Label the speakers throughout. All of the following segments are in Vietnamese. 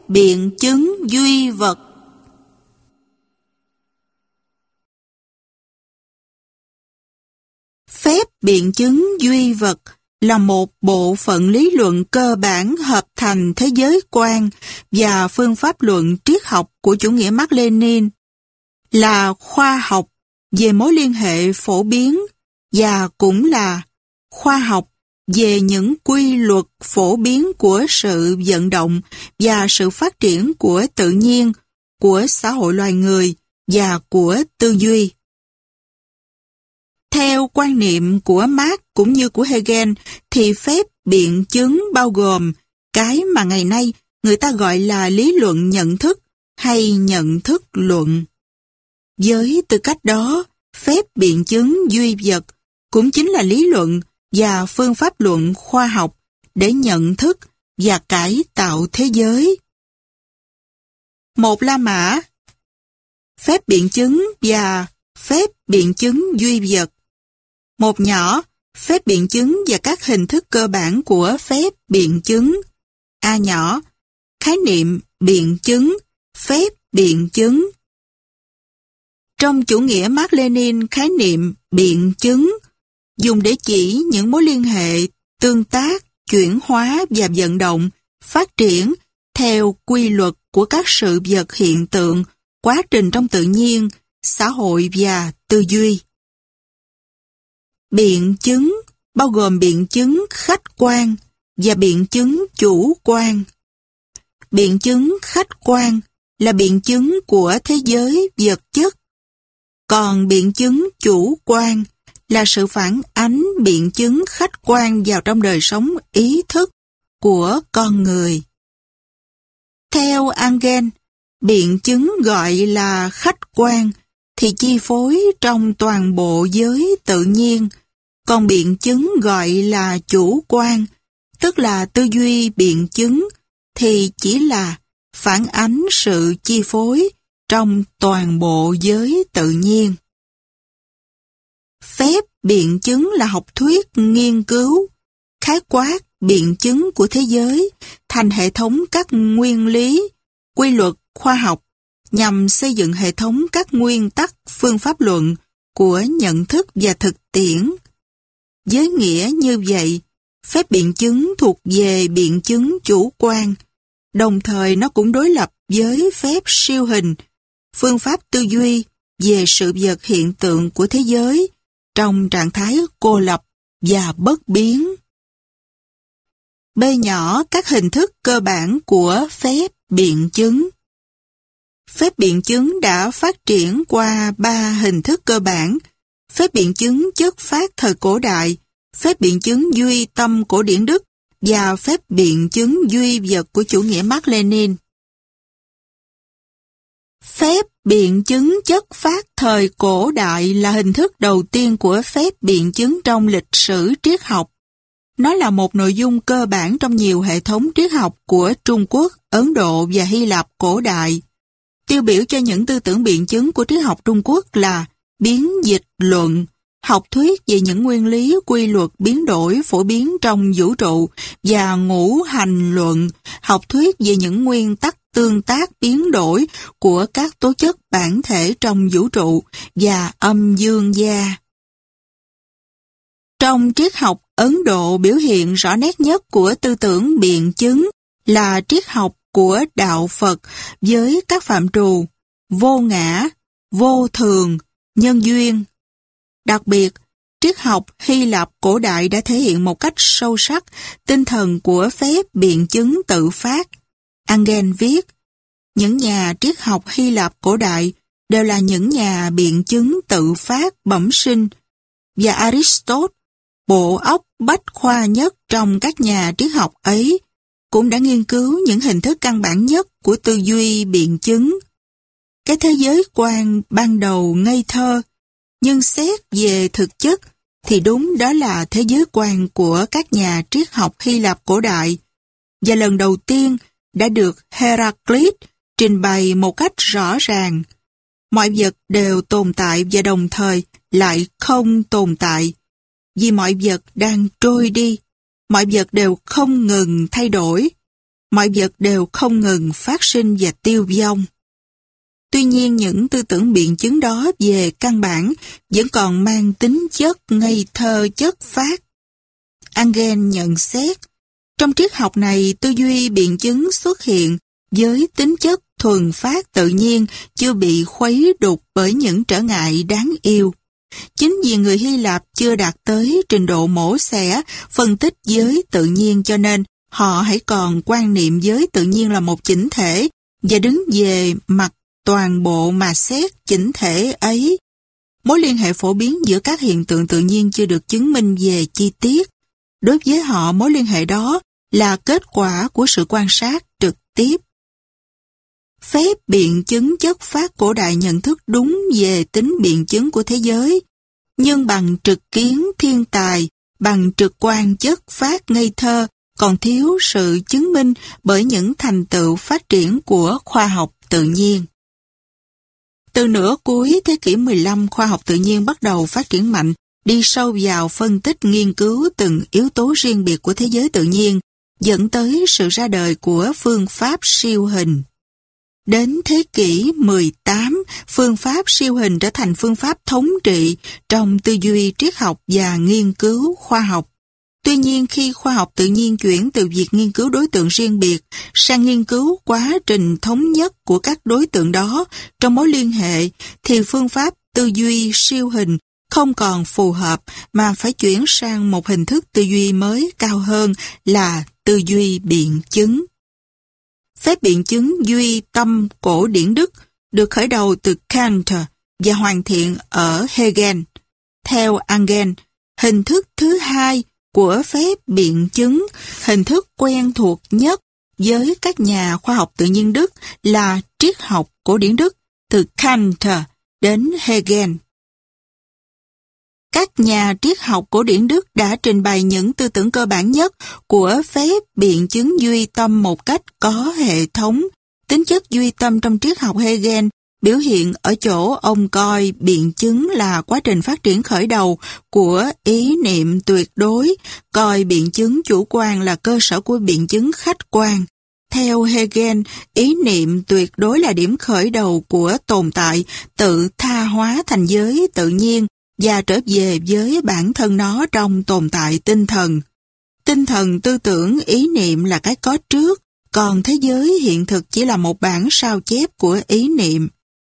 Speaker 1: biện chứng duy vật. Phép biện chứng duy vật là một bộ phận lý luận cơ bản hợp thành thế giới quan và phương pháp luận triết học của chủ nghĩa Mác Lênin, là khoa học về mối liên hệ phổ biến và cũng là khoa học về những quy luật phổ biến của sự vận động và sự phát triển của tự nhiên, của xã hội loài người và của tư duy. Theo quan niệm của Marx cũng như của Hegel thì phép biện chứng bao gồm cái mà ngày nay người ta gọi là lý luận nhận thức hay nhận thức luận. Với tư cách đó, phép biện chứng duy vật cũng chính là lý luận và phương pháp luận khoa học để nhận thức và cải tạo thế giới. Một La Mã, phép biện chứng và phép biện chứng duy vật. Một nhỏ, phép biện chứng và các hình thức cơ bản của phép biện chứng. A nhỏ, khái niệm biện chứng, phép biện chứng. Trong chủ nghĩa Mác Lênin, khái niệm biện chứng dùng để chỉ những mối liên hệ, tương tác, chuyển hóa và vận động, phát triển theo quy luật của các sự vật hiện tượng, quá trình trong tự nhiên, xã hội và tư duy. Biện chứng bao gồm biện chứng khách quan và biện chứng chủ quan. Biện chứng khách quan là biện chứng của thế giới vật chất, còn biện chứng chủ quan là sự phản ánh biện chứng khách quan vào trong đời sống ý thức của con người. Theo Engel, biện chứng gọi là khách quan thì chi phối trong toàn bộ giới tự nhiên, còn biện chứng gọi là chủ quan, tức là tư duy biện chứng, thì chỉ là phản ánh sự chi phối trong toàn bộ giới tự nhiên. Phép biện chứng là học thuyết nghiên cứu, khái quát biện chứng của thế giới thành hệ thống các nguyên lý, quy luật khoa học nhằm xây dựng hệ thống các nguyên tắc phương pháp luận của nhận thức và thực tiễn. Với nghĩa như vậy, phép biện chứng thuộc về biện chứng chủ quan, đồng thời nó cũng đối lập với phép siêu hình, phương pháp tư duy về sự vật hiện tượng của thế giới trong trạng thái cô lập và bất biến. B nhỏ, các hình thức cơ bản của phép biện chứng. Phép biện chứng đã phát triển qua 3 hình thức cơ bản: phép biện chứng chất phát thời cổ đại, phép biện chứng duy tâm cổ điển Đức và phép biện chứng duy vật của chủ nghĩa Mác Lênin. Phép biện chứng chất phát thời cổ đại là hình thức đầu tiên của phép biện chứng trong lịch sử triết học. Nó là một nội dung cơ bản trong nhiều hệ thống triết học của Trung Quốc, Ấn Độ và Hy Lạp cổ đại. Tiêu biểu cho những tư tưởng biện chứng của triết học Trung Quốc là biến dịch luận, học thuyết về những nguyên lý quy luật biến đổi phổ biến trong vũ trụ, và ngũ hành luận, học thuyết về những nguyên tắc tương tác biến đổi của các tố chất bản thể trong vũ trụ và âm dương gia. Trong triết học Ấn Độ, biểu hiện rõ nét nhất của tư tưởng biện chứng là triết học của đạo Phật với các phạm trù vô ngã, vô thường, nhân duyên. Đặc biệt, triết học Hy Lạp cổ đại đã thể hiện một cách sâu sắc tinh thần của phép biện chứng tự phát. Engel viết, những nhà triết học Hy Lạp cổ đại đều là những nhà biện chứng tự phát bẩm sinh, và Aristotle, bộ óc bách khoa nhất trong các nhà triết học ấy, cũng đã nghiên cứu những hình thức căn bản nhất của tư duy biện chứng. Cái thế giới quan ban đầu ngây thơ, nhưng xét về thực chất thì đúng đó là thế giới quan của các nhà triết học Hy Lạp cổ đại, và lần đầu tiên đã được Heraclit trình bày một cách rõ ràng. Mọi vật đều tồn tại và đồng thời lại không tồn tại, vì mọi vật đang trôi đi, mọi vật đều không ngừng thay đổi. mọi vật đều không ngừng phát sinh và tiêu vong. Tuy nhiên những tư tưởng biện chứng đó về căn bản vẫn còn mang tính chất ngây thơ chất phác. Engel nhận xét, trong triết học này tư duy biện chứng xuất hiện với tính chất thuần phát tự nhiên, chưa bị khuấy đục bởi những trở ngại đáng yêu. Chính vì người Hy Lạp chưa đạt tới trình độ mổ xẻ, phân tích giới tự nhiên cho nên họ hãy còn quan niệm giới tự nhiên là một chỉnh thể và đứng về mặt toàn bộ mà xét chỉnh thể ấy. Mối liên hệ phổ biến giữa các hiện tượng tự nhiên chưa được chứng minh về chi tiết. Đối với họ, mối liên hệ đó là kết quả của sự quan sát trực tiếp. Phép biện chứng chất phát cổ đại nhận thức đúng về tính biện chứng của thế giới, nhưng bằng trực kiến thiên tài, bằng trực quan chất phát ngây thơ, còn thiếu sự chứng minh bởi những thành tựu phát triển của khoa học tự nhiên. Từ nửa cuối thế kỷ 15, khoa học tự nhiên bắt đầu phát triển mạnh, đi sâu vào phân tích nghiên cứu từng yếu tố riêng biệt của thế giới tự nhiên, dẫn tới sự ra đời của phương pháp siêu hình. Đến thế kỷ 18, phương pháp siêu hình trở thành phương pháp thống trị trong tư duy triết học và nghiên cứu khoa học. Tuy nhiên, khi khoa học tự nhiên chuyển từ việc nghiên cứu đối tượng riêng biệt sang nghiên cứu quá trình thống nhất của các đối tượng đó trong mối liên hệ, thì phương pháp tư duy siêu hình không còn phù hợp mà phải chuyển sang một hình thức tư duy mới cao hơn là tư duy biện chứng. Phép biện chứng duy tâm cổ điển Đức được khởi đầu từ Kant và hoàn thiện ở Hegel. Theo Engel, hình thức thứ hai của phép biện chứng, hình thức quen thuộc nhất với các nhà khoa học tự nhiên Đức là triết học cổ điển Đức từ Kant đến Hegel. Các nhà triết học cổ điển Đức đã trình bày những tư tưởng cơ bản nhất của phép biện chứng duy tâm một cách có hệ thống. Tính chất duy tâm trong triết học Hegel biểu hiện ở chỗ ông coi biện chứng là quá trình phát triển khởi đầu của ý niệm tuyệt đối, coi biện chứng chủ quan là cơ sở của biện chứng khách quan. Theo Hegel, ý niệm tuyệt đối là điểm khởi đầu của tồn tại, tự tha hóa thành giới tự nhiên và trở về với bản thân nó trong tồn tại tinh thần. Tinh thần tư tưởng ý niệm là cái có trước, còn thế giới hiện thực chỉ là một bản sao chép của ý niệm.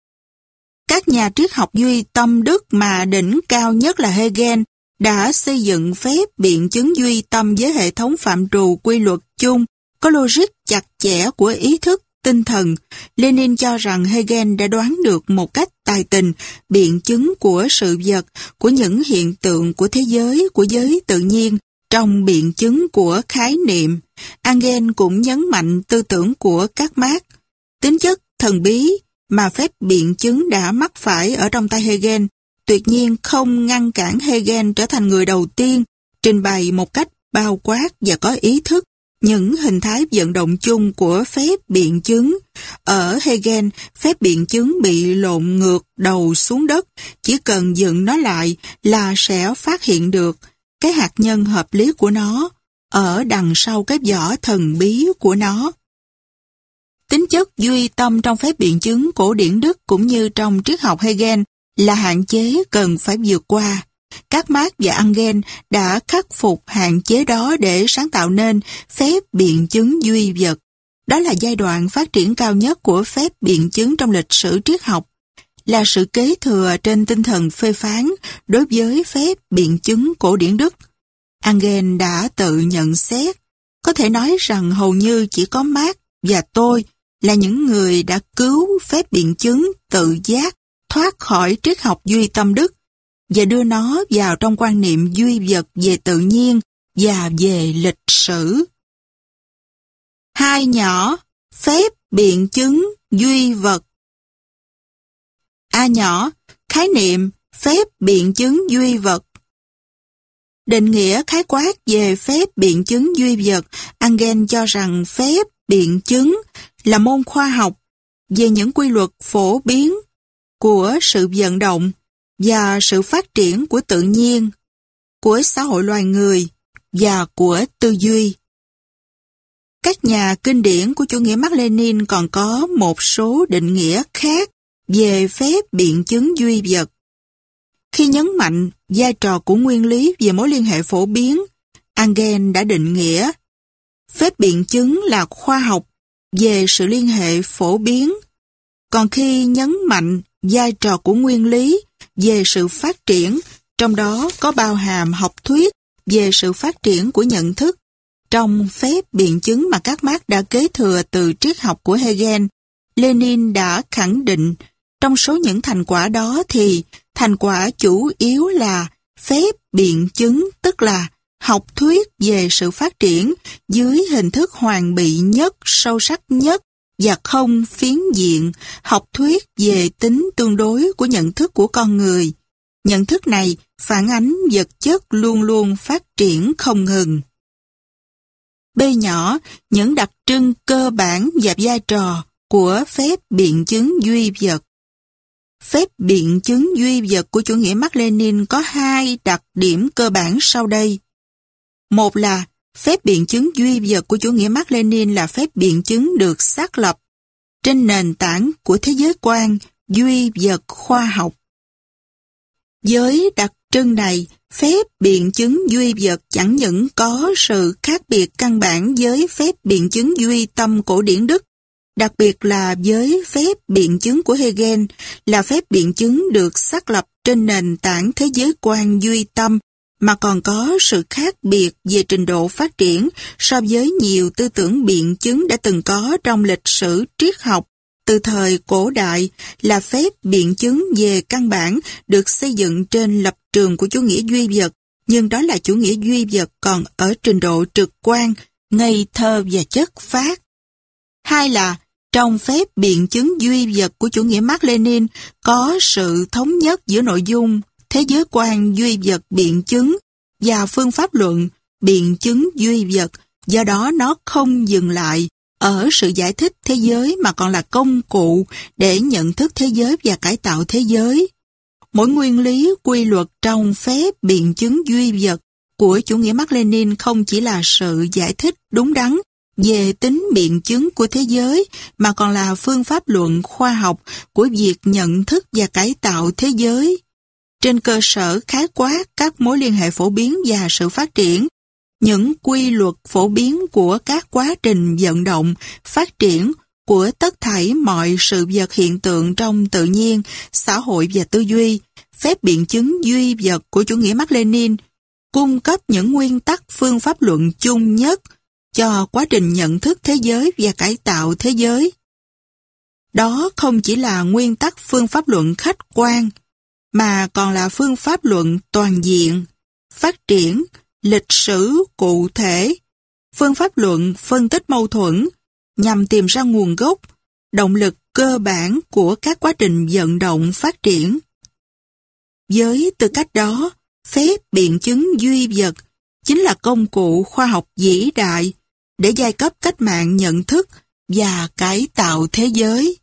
Speaker 1: Các nhà triết học duy tâm Đức mà đỉnh cao nhất là Hegel đã xây dựng phép biện chứng duy tâm với hệ thống phạm trù quy luật chung, có logic chặt chẽ của ý thức, tinh thần. Lenin cho rằng Hegel đã đoán được một cách tài tình biện chứng của sự vật, của những hiện tượng của thế giới, của giới tự nhiên, trong biện chứng của khái niệm. Engel cũng nhấn mạnh tư tưởng của các Marx. Tính chất thần bí mà phép biện chứng đã mắc phải ở trong tay Hegel tuyệt nhiên không ngăn cản Hegel trở thành người đầu tiên trình bày một cách bao quát và có ý thức những hình thái vận động chung của phép biện chứng. Ở Hegel, phép biện chứng bị lộn ngược đầu xuống đất, chỉ cần dựng nó lại là sẽ phát hiện được cái hạt nhân hợp lý của nó ở đằng sau cái vỏ thần bí của nó. Tính chất duy tâm trong phép biện chứng cổ điển Đức cũng như trong triết học Hegel là hạn chế cần phải vượt qua. Các Marx và Engel đã khắc phục hạn chế đó để sáng tạo nên phép biện chứng duy vật. Đó là giai đoạn phát triển cao nhất của phép biện chứng trong lịch sử triết học, là sự kế thừa trên tinh thần phê phán đối với phép biện chứng cổ điển Đức. Engel đã tự nhận xét, có thể nói rằng hầu như chỉ có Marx và tôi là những người đã cứu phép biện chứng tự giác thoát khỏi triết học duy tâm Đức và đưa nó vào trong quan niệm duy vật về tự nhiên và về lịch sử. Hai nhỏ, phép biện chứng duy vật. A nhỏ, khái niệm phép biện chứng duy vật. Định nghĩa khái quát về phép biện chứng duy vật, Engel cho rằng phép biện chứng là môn khoa học về những quy luật phổ biến của sự vận động và sự phát triển của tự nhiên, của xã hội loài người và của tư duy. Các nhà kinh điển của chủ nghĩa Mác Lênin còn có một số định nghĩa khác về phép biện chứng duy vật. Khi nhấn mạnh vai trò của nguyên lý về mối liên hệ phổ biến, Engels đã định nghĩa phép biện chứng là khoa học về sự liên hệ phổ biến. Còn khi nhấn mạnh vai trò của nguyên lý về sự phát triển, trong đó có bao hàm học thuyết về sự phát triển của nhận thức, trong phép biện chứng mà các Mác đã kế thừa từ triết học của Hegel, Lenin đã khẳng định trong số những thành quả đó thì thành quả chủ yếu là phép biện chứng, tức là học thuyết về sự phát triển dưới hình thức hoàn bị nhất, sâu sắc nhất và không phiến diện, học thuyết về tính tương đối của nhận thức của con người. Nhận thức này phản ánh vật chất luôn luôn phát triển không ngừng. B nhỏ, những đặc trưng cơ bản và vai trò của phép biện chứng duy vật. Phép biện chứng duy vật của chủ nghĩa Mác Lênin có hai đặc điểm cơ bản sau đây. Một là phép biện chứng duy vật của chủ nghĩa Mác Lênin là phép biện chứng được xác lập trên nền tảng của thế giới quan duy vật khoa học. Với đặc trưng này, phép biện chứng duy vật chẳng những có sự khác biệt căn bản với phép biện chứng duy tâm cổ điển Đức, đặc biệt là với phép biện chứng của Hegel là phép biện chứng được xác lập trên nền tảng thế giới quan duy tâm, mà còn có sự khác biệt về trình độ phát triển so với nhiều tư tưởng biện chứng đã từng có trong lịch sử triết học từ thời cổ đại, là phép biện chứng về căn bản được xây dựng trên lập trường của chủ nghĩa duy vật, nhưng đó là chủ nghĩa duy vật còn ở trình độ trực quan, ngây thơ và chất phát. Hai là trong phép biện chứng duy vật của chủ nghĩa Mác Lênin có sự thống nhất giữa nội dung thế giới quan duy vật biện chứng và phương pháp luận biện chứng duy vật, do đó nó không dừng lại ở sự giải thích thế giới mà còn là công cụ để nhận thức thế giới và cải tạo thế giới. Mỗi nguyên lý quy luật trong phép biện chứng duy vật của chủ nghĩa Mác Lênin không chỉ là sự giải thích đúng đắn về tính biện chứng của thế giới, mà còn là phương pháp luận khoa học của việc nhận thức và cải tạo thế giới. Trên cơ sở khái quát các mối liên hệ phổ biến và sự phát triển, những quy luật phổ biến của các quá trình vận động, phát triển của tất thảy mọi sự vật hiện tượng trong tự nhiên, xã hội và tư duy, phép biện chứng duy vật của chủ nghĩa Mác Lênin cung cấp những nguyên tắc phương pháp luận chung nhất cho quá trình nhận thức thế giới và cải tạo thế giới. Đó không chỉ là nguyên tắc phương pháp luận khách quan, mà còn là phương pháp luận toàn diện, phát triển, lịch sử cụ thể, phương pháp luận phân tích mâu thuẫn, nhằm tìm ra nguồn gốc, động lực cơ bản của các quá trình vận động phát triển. Với tư cách đó, phép biện chứng duy vật chính là công cụ khoa học vĩ đại để giai cấp cách mạng nhận thức và cải tạo thế giới.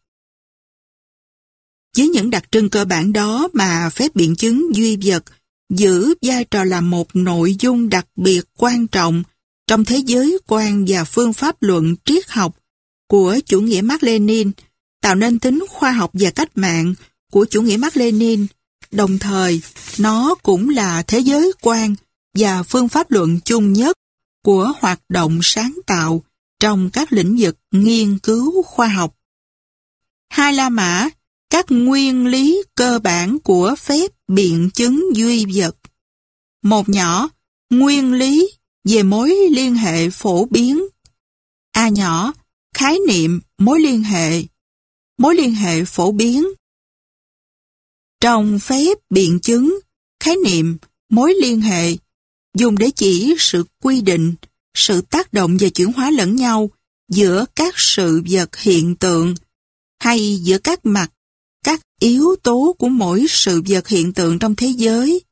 Speaker 1: Với những đặc trưng cơ bản đó mà phép biện chứng duy vật giữ vai trò là một nội dung đặc biệt quan trọng trong thế giới quan và phương pháp luận triết học của chủ nghĩa Mác Lênin, tạo nên tính khoa học và cách mạng của chủ nghĩa Mác Lênin. Đồng thời, nó cũng là thế giới quan và phương pháp luận chung nhất của hoạt động sáng tạo trong các lĩnh vực nghiên cứu khoa học. Hai La Mã, các nguyên lý cơ bản của phép biện chứng duy vật. Một nhỏ, nguyên lý về mối liên hệ phổ biến. A nhỏ, khái niệm mối liên hệ phổ biến. Trong phép biện chứng, khái niệm mối liên hệ dùng để chỉ sự quy định, sự tác động và chuyển hóa lẫn nhau giữa các sự vật hiện tượng, hay giữa các mặt, các yếu tố của mỗi sự vật hiện tượng trong thế giới.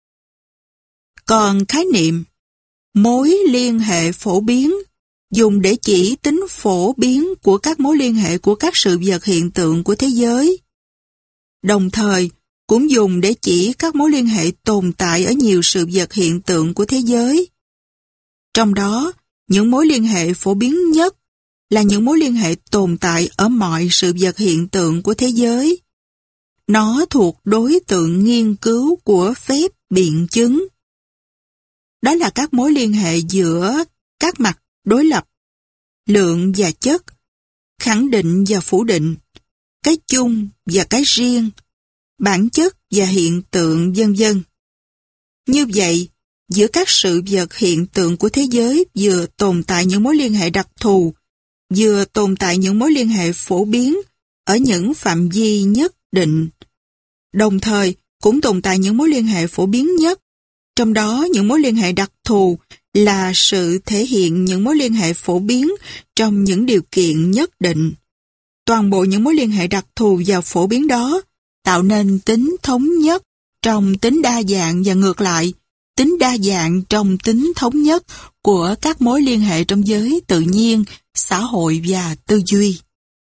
Speaker 1: Còn khái niệm mối liên hệ phổ biến dùng để chỉ tính phổ biến của các mối liên hệ của các sự vật hiện tượng của thế giới. Đồng thời, cũng dùng để chỉ các mối liên hệ tồn tại ở nhiều sự vật hiện tượng của thế giới. Trong đó, những mối liên hệ phổ biến nhất là những mối liên hệ tồn tại ở mọi sự vật hiện tượng của thế giới. Nó thuộc đối tượng nghiên cứu của phép biện chứng. Đó là các mối liên hệ giữa các mặt đối lập, lượng và chất, khẳng định và phủ định, cái chung và cái riêng, bản chất và hiện tượng, vân vân. Như vậy, giữa các sự vật hiện tượng của thế giới vừa tồn tại những mối liên hệ đặc thù, vừa tồn tại những mối liên hệ phổ biến ở những phạm vi nhất định. Đồng thời, cũng tồn tại những mối liên hệ phổ biến nhất, trong đó những mối liên hệ đặc thù là sự thể hiện những mối liên hệ phổ biến trong những điều kiện nhất định. Toàn bộ những mối liên hệ đặc thù và phổ biến đó tạo nên tính thống nhất trong tính đa dạng và ngược lại, tính đa dạng trong tính thống nhất của các mối liên hệ trong giới tự nhiên, xã hội và tư duy.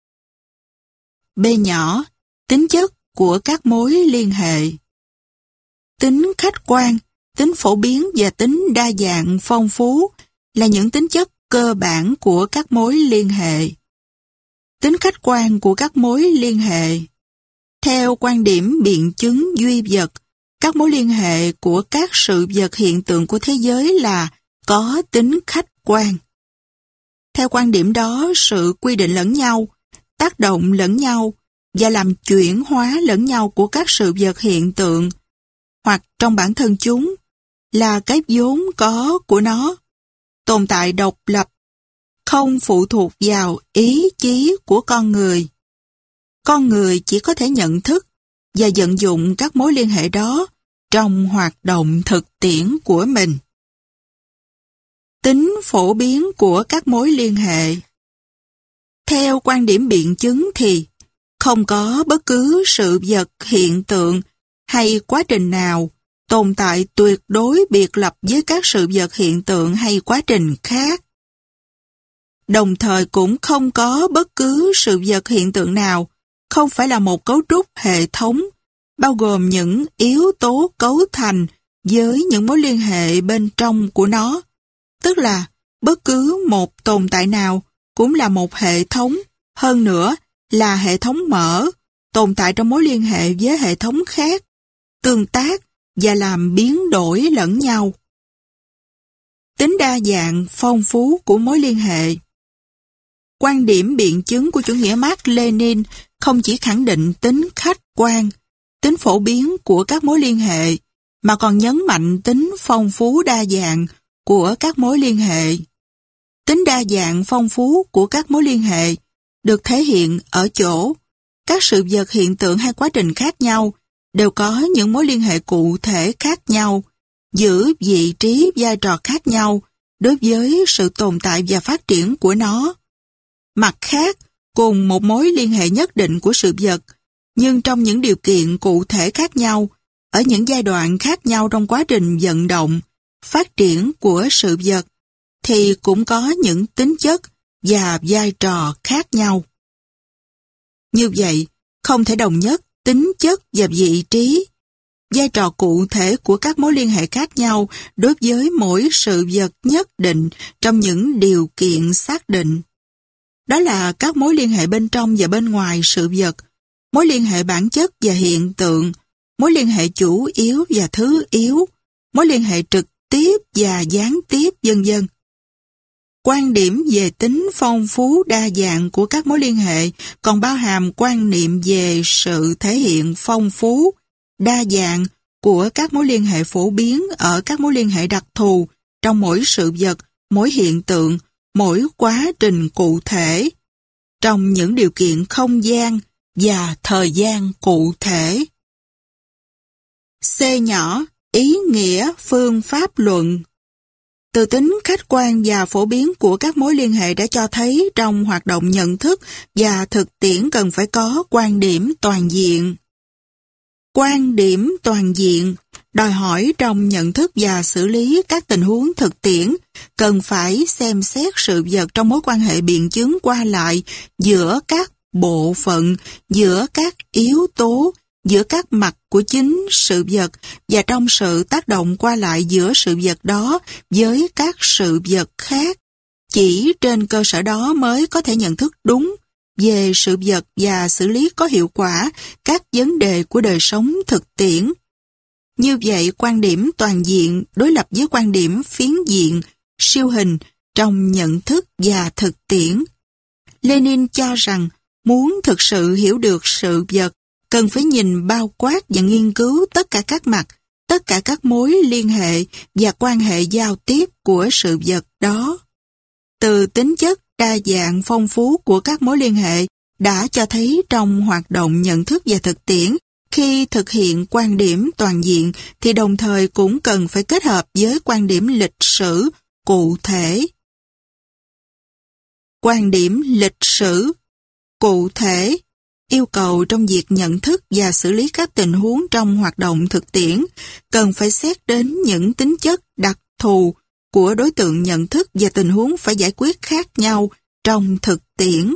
Speaker 1: B nhỏ, tính chất của các mối liên hệ. Tính khách quan, tính phổ biến và tính đa dạng phong phú là những tính chất cơ bản của các mối liên hệ. Tính khách quan của các mối liên hệ. Theo quan điểm biện chứng duy vật, các mối liên hệ của các sự vật hiện tượng của thế giới là có tính khách quan. Theo quan điểm đó, sự quy định lẫn nhau, tác động lẫn nhau và làm chuyển hóa lẫn nhau của các sự vật hiện tượng hoặc trong bản thân chúng là cái vốn có của nó, tồn tại độc lập, không phụ thuộc vào ý chí của con người. Con người chỉ có thể nhận thức và vận dụng các mối liên hệ đó trong hoạt động thực tiễn của mình. Tính phổ biến của các mối liên hệ. Theo quan điểm biện chứng thì không có bất cứ sự vật hiện tượng hay quá trình nào tồn tại tuyệt đối biệt lập với các sự vật hiện tượng hay quá trình khác. Đồng thời cũng không có bất cứ sự vật hiện tượng nào không phải là một cấu trúc hệ thống, bao gồm những yếu tố cấu thành với những mối liên hệ bên trong của nó. Tức là bất cứ một tồn tại nào cũng là một hệ thống, hơn nữa là hệ thống mở, tồn tại trong mối liên hệ với hệ thống khác, tương tác và làm biến đổi lẫn nhau. Tính đa dạng, phong phú của mối liên hệ. Quan điểm biện chứng của chủ nghĩa Mác Lênin không chỉ khẳng định tính khách quan, tính phổ biến của các mối liên hệ, mà còn nhấn mạnh tính phong phú đa dạng của các mối liên hệ. Tính đa dạng phong phú của các mối liên hệ được thể hiện ở chỗ các sự vật hiện tượng hay quá trình khác nhau đều có những mối liên hệ cụ thể khác nhau, giữ vị trí vai trò khác nhau đối với sự tồn tại và phát triển của nó. Mặt khác, cùng một mối liên hệ nhất định của sự vật, nhưng trong những điều kiện cụ thể khác nhau, ở những giai đoạn khác nhau trong quá trình vận động, phát triển của sự vật, thì cũng có những tính chất và vai trò khác nhau. Như vậy, không thể đồng nhất tính chất và vị trí, vai trò cụ thể của các mối liên hệ khác nhau đối với mỗi sự vật nhất định trong những điều kiện xác định. Đó là các mối liên hệ bên trong và bên ngoài sự vật, mối liên hệ bản chất và hiện tượng, mối liên hệ chủ yếu và thứ yếu, mối liên hệ trực tiếp và gián tiếp, vân vân. Quan điểm về tính phong phú đa dạng của các mối liên hệ còn bao hàm quan niệm về sự thể hiện phong phú, đa dạng của các mối liên hệ phổ biến ở các mối liên hệ đặc thù trong mỗi sự vật, mỗi hiện tượng, mỗi quá trình cụ thể, trong những điều kiện không gian và thời gian cụ thể. C nhỏ, ý nghĩa phương pháp luận. Từ tính khách quan và phổ biến của các mối liên hệ đã cho thấy trong hoạt động nhận thức và thực tiễn cần phải có quan điểm toàn diện. Quan điểm toàn diện đòi hỏi trong nhận thức và xử lý các tình huống thực tiễn cần phải xem xét sự vật trong mối quan hệ biện chứng qua lại giữa các bộ phận, giữa các yếu tố, giữa các mặt của chính sự vật và trong sự tác động qua lại giữa sự vật đó với các sự vật khác. Chỉ trên cơ sở đó mới có thể nhận thức đúng về sự vật và xử lý có hiệu quả các vấn đề của đời sống thực tiễn. Như vậy, quan điểm toàn diện đối lập với quan điểm phiến diện, siêu hình trong nhận thức và thực tiễn. Lenin cho rằng muốn thực sự hiểu được sự vật, cần phải nhìn bao quát và nghiên cứu tất cả các mặt, tất cả các mối liên hệ và quan hệ giao tiếp của sự vật đó. Từ tính chất đa dạng phong phú của các mối liên hệ đã cho thấy trong hoạt động nhận thức và thực tiễn, khi thực hiện quan điểm toàn diện thì đồng thời cũng cần phải kết hợp với quan điểm lịch sử cụ thể. Quan điểm lịch sử cụ thể yêu cầu trong việc nhận thức và xử lý các tình huống trong hoạt động thực tiễn cần phải xét đến những tính chất đặc thù của đối tượng nhận thức và tình huống phải giải quyết khác nhau trong thực tiễn.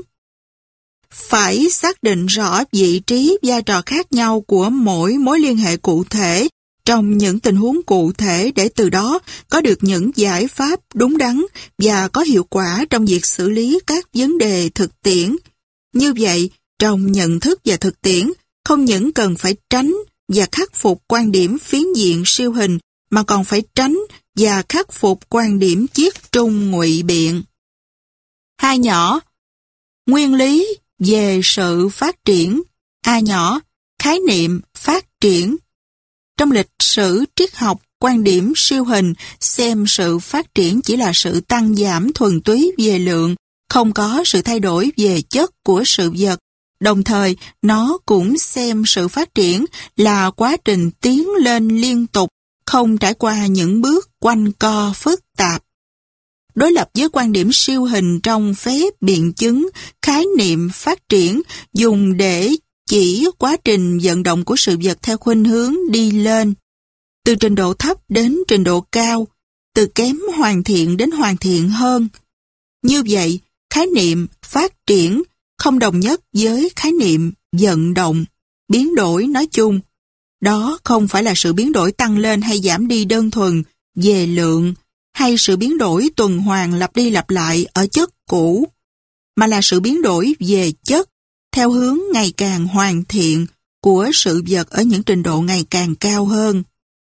Speaker 1: Phải xác định rõ vị trí vai trò khác nhau của mỗi mối liên hệ cụ thể trong những tình huống cụ thể để từ đó có được những giải pháp đúng đắn và có hiệu quả trong việc xử lý các vấn đề thực tiễn. Như vậy, trong nhận thức và thực tiễn, không những cần phải tránh và khắc phục quan điểm phiến diện siêu hình, mà còn phải tránh và khắc phục quan điểm chiết trung ngụy biện. Hai nhỏ, nguyên lý về sự phát triển. A nhỏ, khái niệm phát triển. Trong lịch sử triết học, quan điểm siêu hình xem sự phát triển chỉ là sự tăng giảm thuần túy về lượng, không có sự thay đổi về chất của sự vật. Đồng thời, nó cũng xem sự phát triển là quá trình tiến lên liên tục, không trải qua những bước quanh co phức tạp. Đối lập với quan điểm siêu hình trong phép biện chứng, khái niệm phát triển dùng để chỉ quá trình vận động của sự vật theo khuynh hướng đi lên, từ trình độ thấp đến trình độ cao, từ kém hoàn thiện đến hoàn thiện hơn. Như vậy, khái niệm phát triển không đồng nhất với khái niệm vận động, biến đổi nói chung. Đó không phải là sự biến đổi tăng lên hay giảm đi đơn thuần về lượng, hay sự biến đổi tuần hoàn lặp đi lặp lại ở chất cũ, mà là sự biến đổi về chất theo hướng ngày càng hoàn thiện của sự vật ở những trình độ ngày càng cao hơn.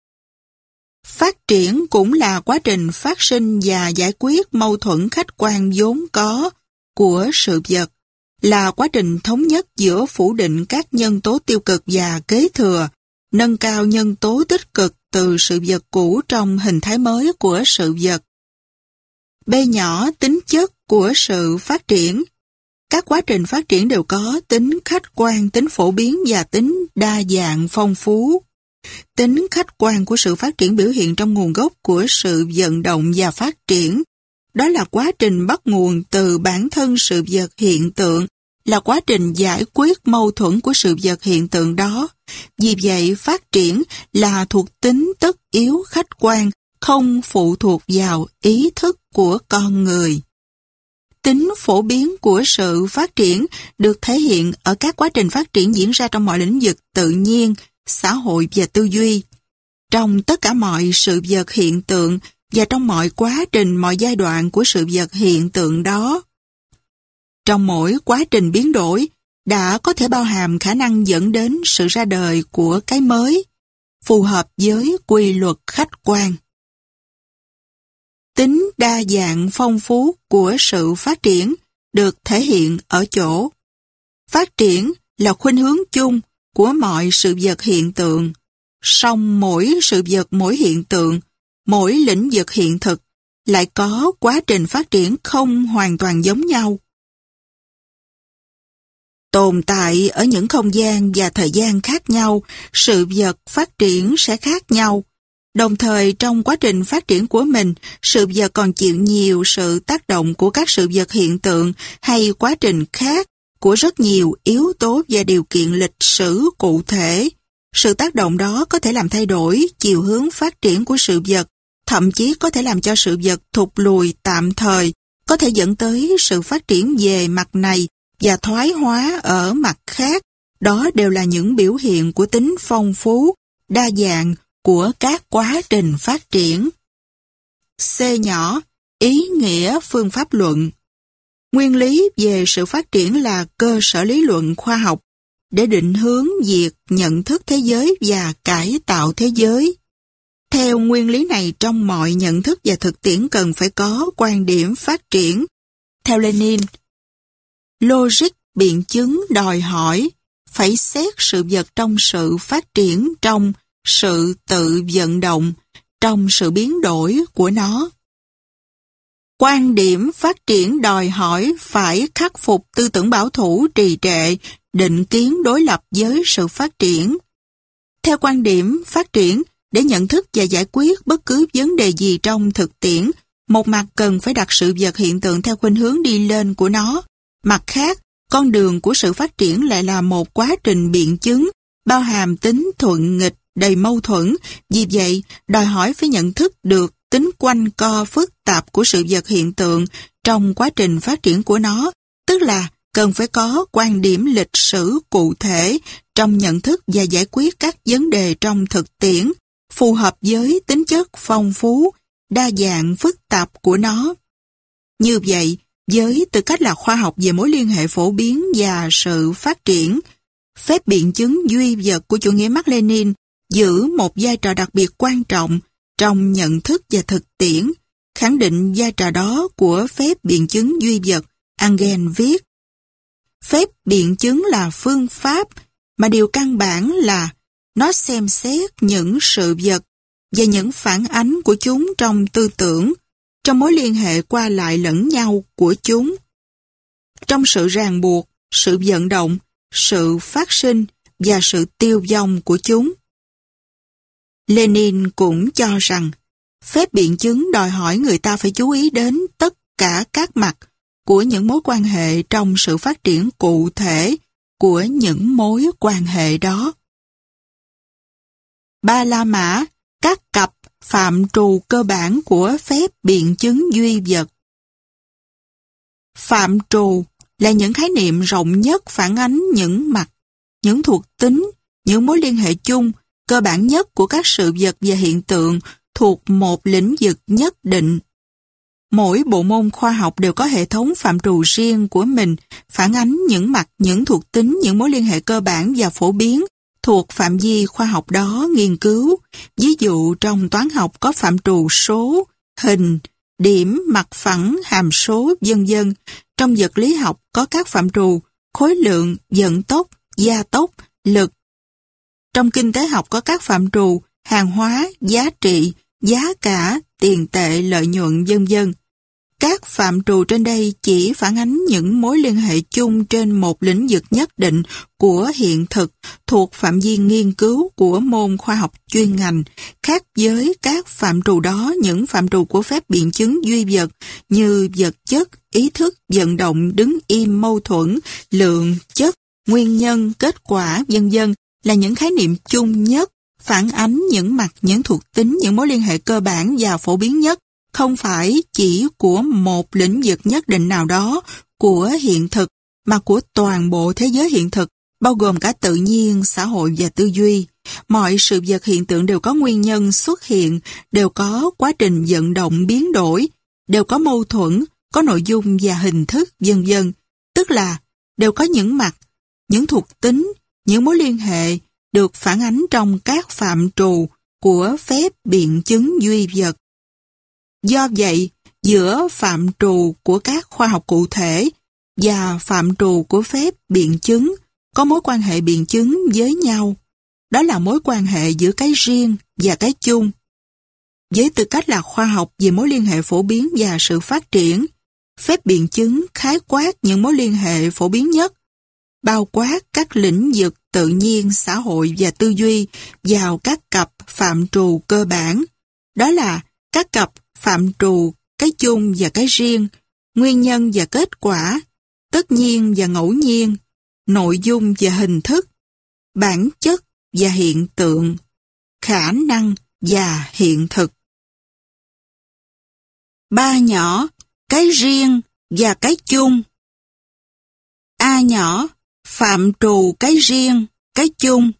Speaker 1: Phát triển cũng là quá trình phát sinh và giải quyết mâu thuẫn khách quan vốn có của sự vật, là quá trình thống nhất giữa phủ định các nhân tố tiêu cực và kế thừa, nâng cao nhân tố tích cực từ sự vật cũ trong hình thái mới của sự vật. B nhỏ, tính chất của sự phát triển. Các quá trình phát triển đều có tính khách quan, tính phổ biến và tính đa dạng phong phú. Tính khách quan của sự phát triển biểu hiện trong nguồn gốc của sự vận động và phát triển. Đó là quá trình bắt nguồn từ bản thân sự vật hiện tượng, là quá trình giải quyết mâu thuẫn của sự vật hiện tượng đó. Vì vậy, phát triển là thuộc tính tất yếu khách quan, không phụ thuộc vào ý thức của con người. Tính phổ biến của sự phát triển được thể hiện ở các quá trình phát triển diễn ra trong mọi lĩnh vực tự nhiên, xã hội và tư duy. Trong tất cả mọi sự vật hiện tượng và trong mọi quá trình, mọi giai đoạn của sự vật hiện tượng đó. Trong mỗi quá trình biến đổi đã có thể bao hàm khả năng dẫn đến sự ra đời của cái mới, phù hợp với quy luật khách quan. Tính đa dạng phong phú của sự phát triển được thể hiện ở chỗ phát triển là khuynh hướng chung của mọi sự vật hiện tượng, song mỗi sự vật, mỗi hiện tượng, mỗi lĩnh vực hiện thực lại có quá trình phát triển không hoàn toàn giống nhau. Tồn tại ở những không gian và thời gian khác nhau, sự vật phát triển sẽ khác nhau. Đồng thời trong quá trình phát triển của mình, sự vật còn chịu nhiều sự tác động của các sự vật hiện tượng hay quá trình khác của rất nhiều yếu tố và điều kiện lịch sử cụ thể. Sự tác động đó có thể làm thay đổi chiều hướng phát triển của sự vật, thậm chí có thể làm cho sự vật thụt lùi tạm thời, có thể dẫn tới sự phát triển về mặt này và thoái hóa ở mặt khác. Đó đều là những biểu hiện của tính phong phú, đa dạng của các quá trình phát triển. C nhỏ, Ý nghĩa phương pháp luận. Nguyên lý về sự phát triển là cơ sở lý luận khoa học để định hướng việc nhận thức thế giới và cải tạo thế giới. Theo nguyên lý này, trong mọi nhận thức và thực tiễn cần phải có quan điểm phát triển. Theo Lenin, logic biện chứng đòi hỏi phải xét sự vật trong sự phát triển, trong sự tự vận động, trong sự biến đổi của nó. Quan điểm phát triển đòi hỏi phải khắc phục tư tưởng bảo thủ, trì trệ, định kiến đối lập với sự phát triển. Theo quan điểm phát triển, để nhận thức và giải quyết bất cứ vấn đề gì trong thực tiễn, một mặt cần phải đặt sự vật hiện tượng theo khuynh hướng đi lên của nó. Mặt khác, con đường của sự phát triển lại là một quá trình biện chứng, bao hàm tính thuận nghịch, đầy mâu thuẫn. Vì vậy, đòi hỏi phải nhận thức được tính quanh co phức tạp của sự vật hiện tượng trong quá trình phát triển của nó, tức là cần phải có quan điểm lịch sử cụ thể trong nhận thức và giải quyết các vấn đề trong thực tiễn, phù hợp với tính chất phong phú, đa dạng phức tạp của nó. Như vậy, với tư cách là khoa học về mối liên hệ phổ biến và sự phát triển, phép biện chứng duy vật của chủ nghĩa Mác Lênin giữ một vai trò đặc biệt quan trọng trong nhận thức và thực tiễn. Khẳng định vai trò đó của phép biện chứng duy vật, Engel viết: phép biện chứng là phương pháp mà điều căn bản là nó xem xét những sự vật và những phản ánh của chúng trong tư tưởng, trong mối liên hệ qua lại lẫn nhau của chúng, trong sự ràng buộc, sự vận động, sự phát sinh và sự tiêu vong của chúng. Lenin cũng cho rằng phép biện chứng đòi hỏi người ta phải chú ý đến tất cả các mặt của những mối quan hệ trong sự phát triển cụ thể của những mối quan hệ đó. Ba La Mã, các cặp phạm trù cơ bản của phép biện chứng duy vật. Phạm trù là những khái niệm rộng nhất phản ánh những mặt, những thuộc tính, những mối liên hệ chung, cơ bản nhất của các sự vật và hiện tượng thuộc một lĩnh vực nhất định. Mỗi bộ môn khoa học đều có hệ thống phạm trù riêng của mình, phản ánh những mặt, những thuộc tính, những mối liên hệ cơ bản và phổ biến thuộc phạm vi khoa học đó nghiên cứu. Ví dụ trong toán học có phạm trù số, hình, điểm, mặt phẳng, hàm số, vân vân. Trong vật lý học có các phạm trù khối lượng, vận tốc, gia tốc, lực. Trong kinh tế học có các phạm trù hàng hóa, giá trị, giá cả, tiền tệ, lợi nhuận, vân vân. Các phạm trù trên đây chỉ phản ánh những mối liên hệ chung trên một lĩnh vực nhất định của hiện thực thuộc phạm vi nghiên cứu của môn khoa học chuyên ngành. Khác với các phạm trù đó, những phạm trù của phép biện chứng duy vật như vật chất, ý thức, vận động, đứng im, mâu thuẫn, lượng, chất, nguyên nhân, kết quả, vân vân là những khái niệm chung nhất, phản ánh những mặt, những thuộc tính, những mối liên hệ cơ bản và phổ biến nhất, không phải chỉ của một lĩnh vực nhất định nào đó của hiện thực, mà của toàn bộ thế giới hiện thực, bao gồm cả tự nhiên, xã hội và tư duy. Mọi sự vật hiện tượng đều có nguyên nhân xuất hiện, đều có quá trình vận động biến đổi, đều có mâu thuẫn, có nội dung và hình thức, vân vân. Tức là đều có những mặt, những thuộc tính, những mối liên hệ được phản ánh trong các phạm trù của phép biện chứng duy vật. Do vậy, giữa phạm trù của các khoa học cụ thể và phạm trù của phép biện chứng có mối quan hệ biện chứng với nhau. Đó là mối quan hệ giữa cái riêng và cái chung. Với tư cách là khoa học về mối liên hệ phổ biến và sự phát triển, phép biện chứng khái quát những mối liên hệ phổ biến nhất, bao quát các lĩnh vực tự nhiên, xã hội và tư duy vào các cặp phạm trù cơ bản. Đó là các cặp phạm trù cái chung và cái riêng, nguyên nhân và kết quả, tất nhiên và ngẫu nhiên, nội dung và hình thức, bản chất và hiện tượng, khả năng và hiện thực. Ba nhỏ, cái riêng và cái chung. A nhỏ, phạm trù cái riêng, cái chung.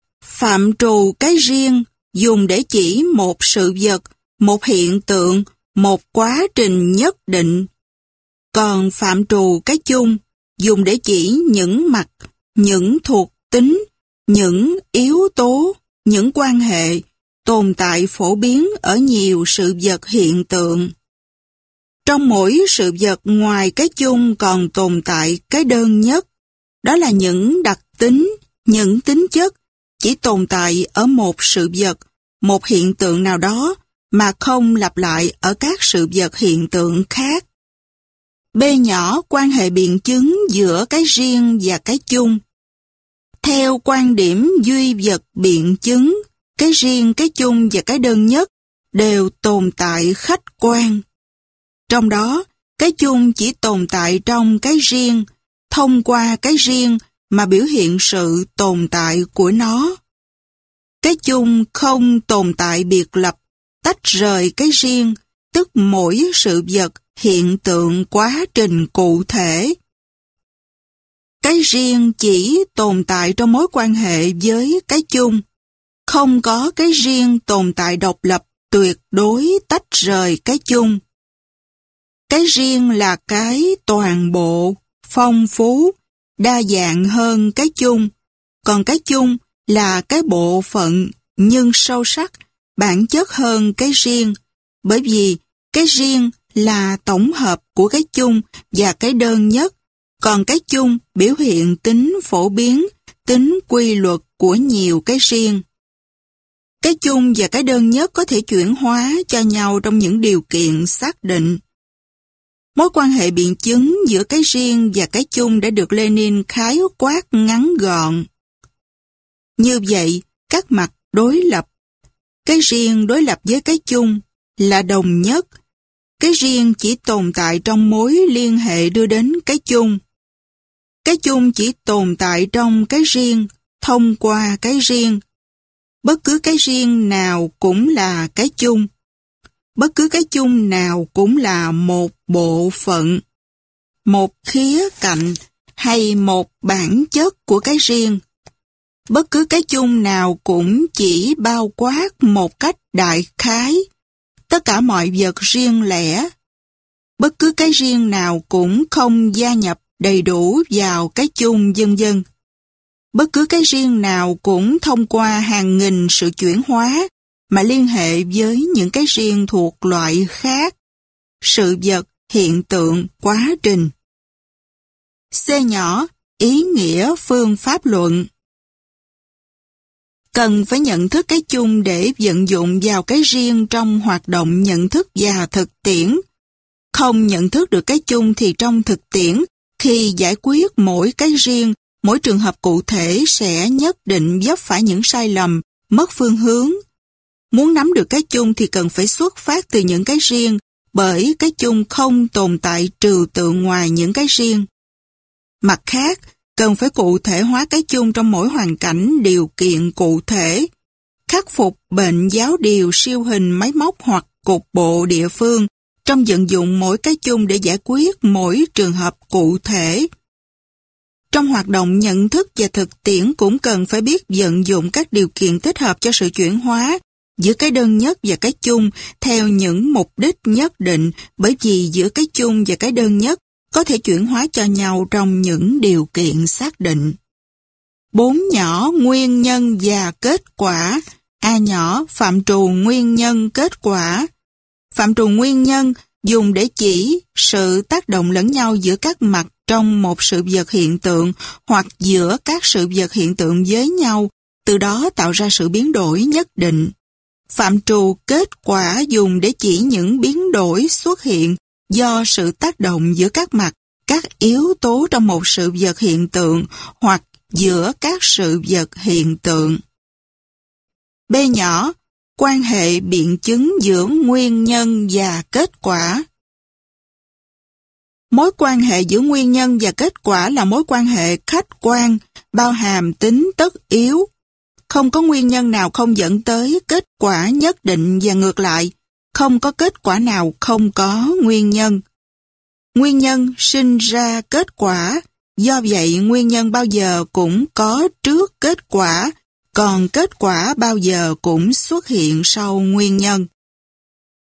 Speaker 1: Phạm trù cái riêng dùng để chỉ một sự vật, một hiện tượng, một quá trình nhất định. Còn phạm trù cái chung dùng để chỉ những mặt, những thuộc tính, những yếu tố, những quan hệ tồn tại phổ biến ở nhiều sự vật hiện tượng. Trong mỗi sự vật ngoài cái chung còn tồn tại cái đơn nhất. Đó là những đặc tính, những tính chất chỉ tồn tại ở một sự vật, một hiện tượng nào đó mà không lặp lại ở các sự vật hiện tượng khác. B nhỏ quan hệ biện chứng giữa cái riêng và cái chung. Theo quan điểm duy vật biện chứng, cái riêng, cái chung và cái đơn nhất đều tồn tại khách quan. Trong đó, cái chung chỉ tồn tại trong cái riêng, thông qua cái riêng mà biểu hiện sự tồn tại của nó. Cái chung không tồn tại biệt lập, tách rời cái riêng, tức mỗi sự vật, hiện tượng, quá trình cụ thể. Cái riêng chỉ tồn tại trong mối quan hệ với cái chung. Không có cái riêng tồn tại độc lập, tuyệt đối tách rời cái chung. Cái riêng là cái toàn bộ, phong phú, đa dạng hơn cái chung. Còn cái chung là cái bộ phận, nhưng sâu sắc, bản chất hơn cái riêng. Bởi vì cái riêng là tổng hợp của cái chung và cái đơn nhất. Còn cái chung biểu hiện tính phổ biến, tính quy luật của nhiều cái riêng. Cái chung và cái đơn nhất có thể chuyển hóa cho nhau trong những điều kiện xác định. Mối quan hệ biện chứng giữa cái riêng và cái chung đã được Lenin khái quát ngắn gọn. Như vậy, các mặt đối lập. Cái riêng đối lập với cái chung là đồng nhất. Cái riêng chỉ tồn tại trong mối liên hệ đưa đến cái chung. Cái chung chỉ tồn tại trong cái riêng, thông qua cái riêng. Bất cứ cái riêng nào cũng là cái chung. Bất cứ cái chung nào cũng là một bộ phận, một khía cạnh hay một bản chất của cái riêng. Bất cứ cái chung nào cũng chỉ bao quát một cách đại khái tất cả mọi vật riêng lẻ. Bất cứ cái riêng nào cũng không gia nhập đầy đủ vào cái chung, vân vân. Bất cứ cái riêng nào cũng thông qua hàng nghìn sự chuyển hóa mà liên hệ với những cái riêng thuộc loại khác, sự vật, hiện tượng, quá trình. C nhỏ, ý nghĩa phương pháp luận. Cần phải nhận thức cái chung để vận dụng vào cái riêng trong hoạt động nhận thức và thực tiễn. Không nhận thức được cái chung thì trong thực tiễn, khi giải quyết mỗi cái riêng, mỗi trường hợp cụ thể sẽ nhất định vấp phải những sai lầm, mất phương hướng. Muốn nắm được cái chung thì cần phải xuất phát từ những cái riêng, bởi cái chung không tồn tại trừu tượng ngoài những cái riêng. Mặt khác, cần phải cụ thể hóa cái chung trong mỗi hoàn cảnh, điều kiện cụ thể. Khắc phục bệnh giáo điều siêu hình máy móc hoặc cục bộ địa phương trong vận dụng mỗi cái chung để giải quyết mỗi trường hợp cụ thể. Trong hoạt động nhận thức và thực tiễn cũng cần phải biết vận dụng các điều kiện thích hợp cho sự chuyển hóa giữa cái đơn nhất và cái chung theo những mục đích nhất định, bởi vì giữa cái chung và cái đơn nhất có thể chuyển hóa cho nhau trong những điều kiện xác định. 4 nhỏ nguyên nhân và kết quả. A nhỏ phạm trù nguyên nhân kết quả. Phạm trù nguyên nhân dùng để chỉ sự tác động lẫn nhau giữa các mặt trong một sự vật hiện tượng hoặc giữa các sự vật hiện tượng với nhau, từ đó tạo ra sự biến đổi nhất định. Phạm trù kết quả dùng để chỉ những biến đổi xuất hiện do sự tác động giữa các mặt, các yếu tố trong một sự vật hiện tượng hoặc giữa các sự vật hiện tượng. B nhỏ, quan hệ biện chứng giữa nguyên nhân và kết quả. Mối quan hệ giữa nguyên nhân và kết quả là mối quan hệ khách quan, bao hàm tính tất yếu. Không có nguyên nhân nào không dẫn tới kết quả nhất định và ngược lại, không có kết quả nào không có nguyên nhân. Nguyên nhân sinh ra kết quả, do vậy nguyên nhân bao giờ cũng có trước kết quả, còn kết quả bao giờ cũng xuất hiện sau nguyên nhân.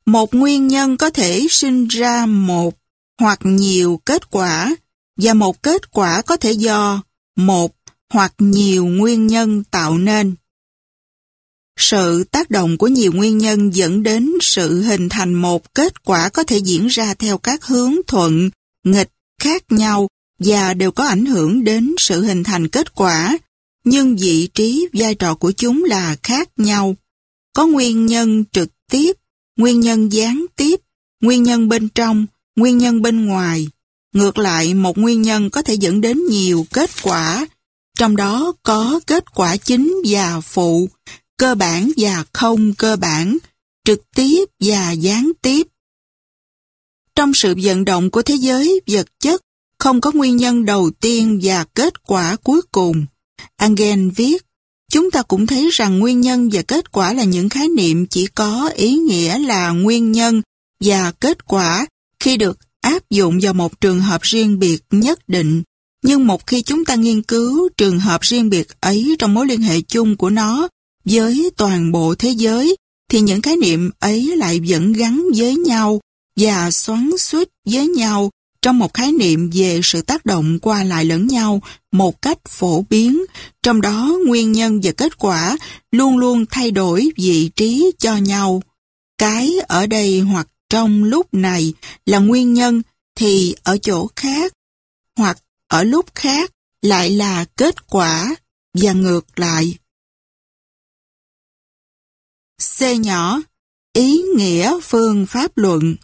Speaker 1: Một nguyên nhân có thể sinh ra một hoặc nhiều kết quả, và một kết quả có thể do một hoặc nhiều nguyên nhân tạo nên. Sự tác động của nhiều nguyên nhân dẫn đến sự hình thành một kết quả có thể diễn ra theo các hướng thuận, nghịch khác nhau và đều có ảnh hưởng đến sự hình thành kết quả, nhưng vị trí vai trò của chúng là khác nhau. Có nguyên nhân trực tiếp, nguyên nhân gián tiếp, nguyên nhân bên trong, nguyên nhân bên ngoài. Ngược lại, một nguyên nhân có thể dẫn đến nhiều kết quả, trong đó có kết quả chính và phụ, cơ bản và không cơ bản, trực tiếp và gián tiếp. Trong sự vận động của thế giới vật chất, không có nguyên nhân đầu tiên và kết quả cuối cùng. Engel viết, chúng ta cũng thấy rằng nguyên nhân và kết quả là những khái niệm chỉ có ý nghĩa là nguyên nhân và kết quả khi được áp dụng vào một trường hợp riêng biệt nhất định. Nhưng một khi chúng ta nghiên cứu trường hợp riêng biệt ấy trong mối liên hệ chung của nó với toàn bộ thế giới, thì những khái niệm ấy lại vẫn gắn với nhau và xoắn xuýt với nhau trong một khái niệm về sự tác động qua lại lẫn nhau một cách phổ biến, trong đó nguyên nhân và kết quả luôn luôn thay đổi vị trí cho nhau. Cái ở đây hoặc trong lúc này là nguyên nhân thì ở chỗ khác, hoặc ở lúc khác lại là kết quả, và ngược lại. C nhỏ, ý nghĩa phương pháp luận.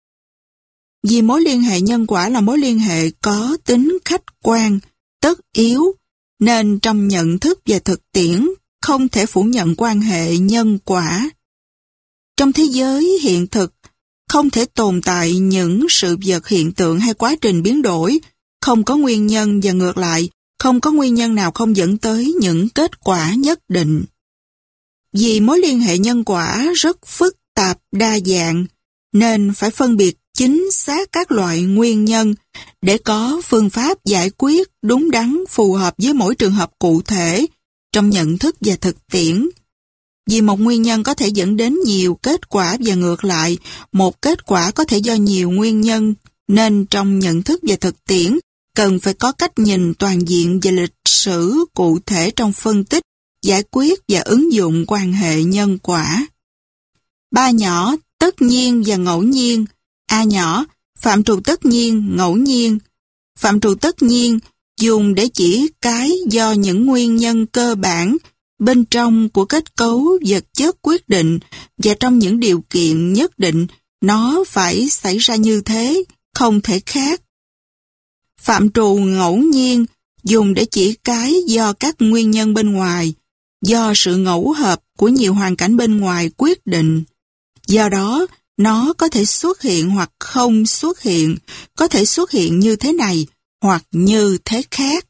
Speaker 1: Vì mối liên hệ nhân quả là mối liên hệ có tính khách quan, tất yếu, nên trong nhận thức và thực tiễn không thể phủ nhận quan hệ nhân quả. Trong thế giới hiện thực, không thể tồn tại những sự vật hiện tượng hay quá trình biến đổi, không có nguyên nhân và ngược lại, không có nguyên nhân nào không dẫn tới những kết quả nhất định. Vì mối liên hệ nhân quả rất phức tạp đa dạng, nên phải phân biệt chính xác các loại nguyên nhân để có phương pháp giải quyết đúng đắn phù hợp với mỗi trường hợp cụ thể trong nhận thức và thực tiễn. Vì một nguyên nhân có thể dẫn đến nhiều kết quả và ngược lại, một kết quả có thể do nhiều nguyên nhân, nên trong nhận thức và thực tiễn cần phải có cách nhìn toàn diện về lịch sử cụ thể trong phân tích, giải quyết và ứng dụng quan hệ nhân quả. Ba nhỏ, tất nhiên và ngẫu nhiên. A nhỏ, phạm trù tất nhiên, ngẫu nhiên. Phạm trù tất nhiên dùng để chỉ cái do những nguyên nhân cơ bản bên trong của kết cấu vật chất quyết định, và trong những điều kiện nhất định nó phải xảy ra như thế, không thể khác. Phạm trù ngẫu nhiên dùng để chỉ cái do các nguyên nhân bên ngoài, do sự ngẫu hợp của nhiều hoàn cảnh bên ngoài quyết định. Do đó, nó có thể xuất hiện hoặc không xuất hiện, có thể xuất hiện như thế này hoặc như thế khác.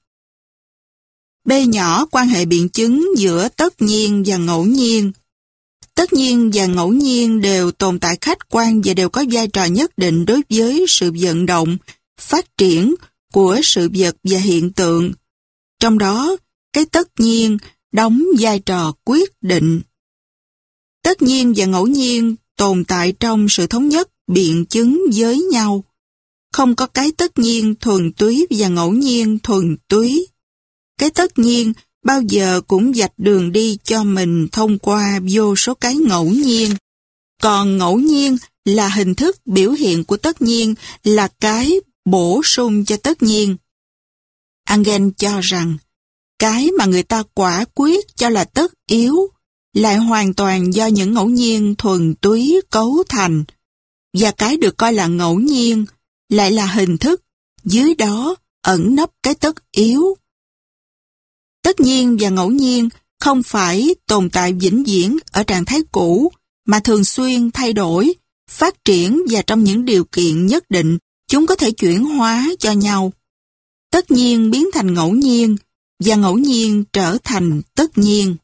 Speaker 1: B nhỏ, quan hệ biện chứng giữa tất nhiên và ngẫu nhiên. Tất nhiên và ngẫu nhiên đều tồn tại khách quan và đều có vai trò nhất định đối với sự vận động, phát triển của sự vật và hiện tượng. Trong đó, cái tất nhiên đóng vai trò quyết định. Tất nhiên và ngẫu nhiên tồn tại trong sự thống nhất biện chứng với nhau. Không có cái tất nhiên thuần túy và ngẫu nhiên thuần túy. Cái tất nhiên bao giờ cũng vạch đường đi cho mình thông qua vô số cái ngẫu nhiên. Còn ngẫu nhiên là hình thức biểu hiện của tất nhiên, là cái bổ sung cho tất nhiên. Engel cho rằng, cái mà người ta quả quyết cho là tất yếu lại hoàn toàn do những ngẫu nhiên thuần túy cấu thành, và cái được coi là ngẫu nhiên lại là hình thức, dưới đó ẩn nấp cái tất yếu. Tất nhiên và ngẫu nhiên không phải tồn tại vĩnh viễn ở trạng thái cũ, mà thường xuyên thay đổi, phát triển, và trong những điều kiện nhất định, chúng có thể chuyển hóa cho nhau. Tất nhiên biến thành ngẫu nhiên, và ngẫu nhiên trở thành tất nhiên.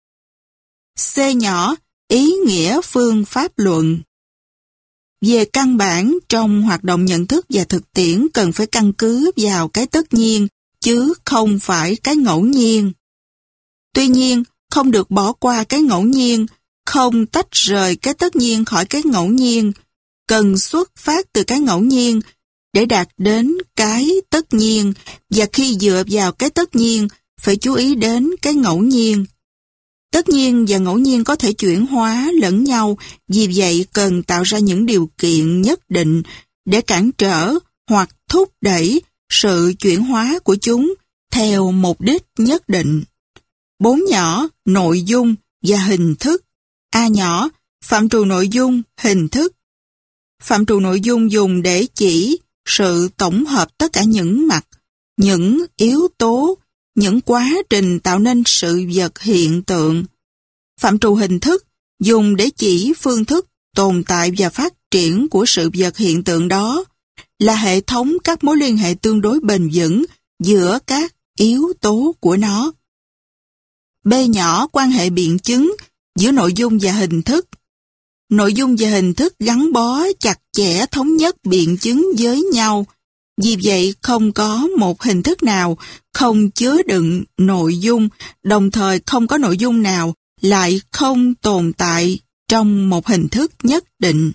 Speaker 1: C nhỏ, ý nghĩa phương pháp luận. Về căn bản, trong hoạt động nhận thức và thực tiễn cần phải căn cứ vào cái tất nhiên, chứ không phải cái ngẫu nhiên. Tuy nhiên, không được bỏ qua cái ngẫu nhiên, không tách rời cái tất nhiên khỏi cái ngẫu nhiên, cần xuất phát từ cái ngẫu nhiên để đạt đến cái tất nhiên, và khi dựa vào cái tất nhiên, phải chú ý đến cái ngẫu nhiên. Tất nhiên và ngẫu nhiên có thể chuyển hóa lẫn nhau, vì vậy cần tạo ra những điều kiện nhất định để cản trở hoặc thúc đẩy sự chuyển hóa của chúng theo mục đích nhất định. 4 nhỏ, nội dung và hình thức. A nhỏ, phạm trù nội dung, hình thức. Phạm trù nội dung dùng để chỉ sự tổng hợp tất cả những mặt, những yếu tố, những quá trình tạo nên sự vật hiện tượng. Phạm trù hình thức dùng để chỉ phương thức tồn tại và phát triển của sự vật hiện tượng đó, là hệ thống các mối liên hệ tương đối bền vững giữa các yếu tố của nó. B nhỏ, quan hệ biện chứng giữa nội dung và hình thức. Nội dung và hình thức gắn bó chặt chẽ thống nhất biện chứng với nhau. Vì vậy không có một hình thức nào không chứa đựng nội dung, đồng thời không có nội dung nào lại không tồn tại trong một hình thức nhất định.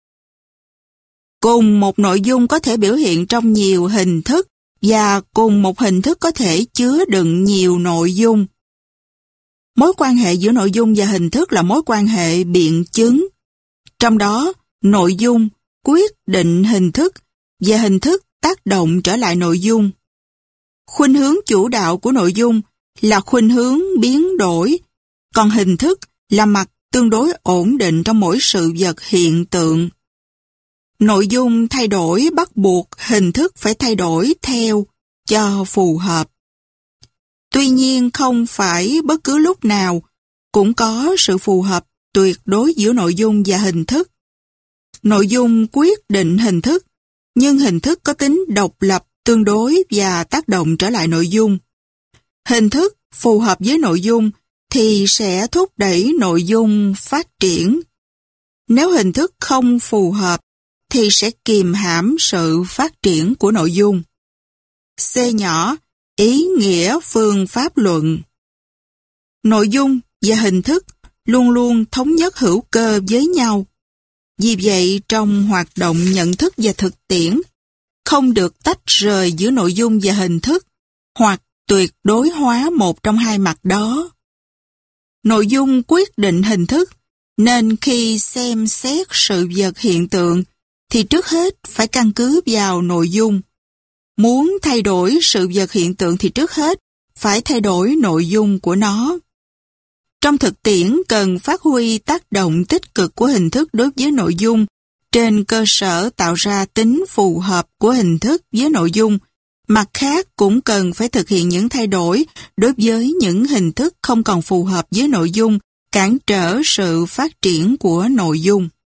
Speaker 1: Cùng một nội dung có thể biểu hiện trong nhiều hình thức, và cùng một hình thức có thể chứa đựng nhiều nội dung. Mối quan hệ giữa nội dung và hình thức là mối quan hệ biện chứng. Trong đó, nội dung quyết định hình thức và hình thức tác động trở lại nội dung. Khuynh hướng chủ đạo của nội dung là khuynh hướng biến đổi, còn hình thức là mặt tương đối ổn định trong mỗi sự vật hiện tượng. Nội dung thay đổi bắt buộc hình thức phải thay đổi theo cho phù hợp. Tuy nhiên không phải bất cứ lúc nào cũng có sự phù hợp tuyệt đối giữa nội dung và hình thức. Nội dung quyết định hình thức, nhưng hình thức có tính độc lập tương đối và tác động trở lại nội dung. Hình thức phù hợp với nội dung thì sẽ thúc đẩy nội dung phát triển. Nếu hình thức không phù hợp thì sẽ kìm hãm sự phát triển của nội dung. C nhỏ, ý nghĩa phương pháp luận. Nội dung và hình thức luôn luôn thống nhất hữu cơ với nhau. Vì vậy, trong hoạt động nhận thức và thực tiễn, không được tách rời giữa nội dung và hình thức, hoặc tuyệt đối hóa một trong hai mặt đó. Nội dung quyết định hình thức, nên khi xem xét sự vật hiện tượng, thì trước hết phải căn cứ vào nội dung. Muốn thay đổi sự vật hiện tượng thì trước hết phải thay đổi nội dung của nó. Trong thực tiễn cần phát huy tác động tích cực của hình thức đối với nội dung trên cơ sở tạo ra tính phù hợp của hình thức với nội dung. Mặt khác cũng cần phải thực hiện những thay đổi đối với những hình thức không còn phù hợp với nội dung, cản trở sự phát triển của nội dung.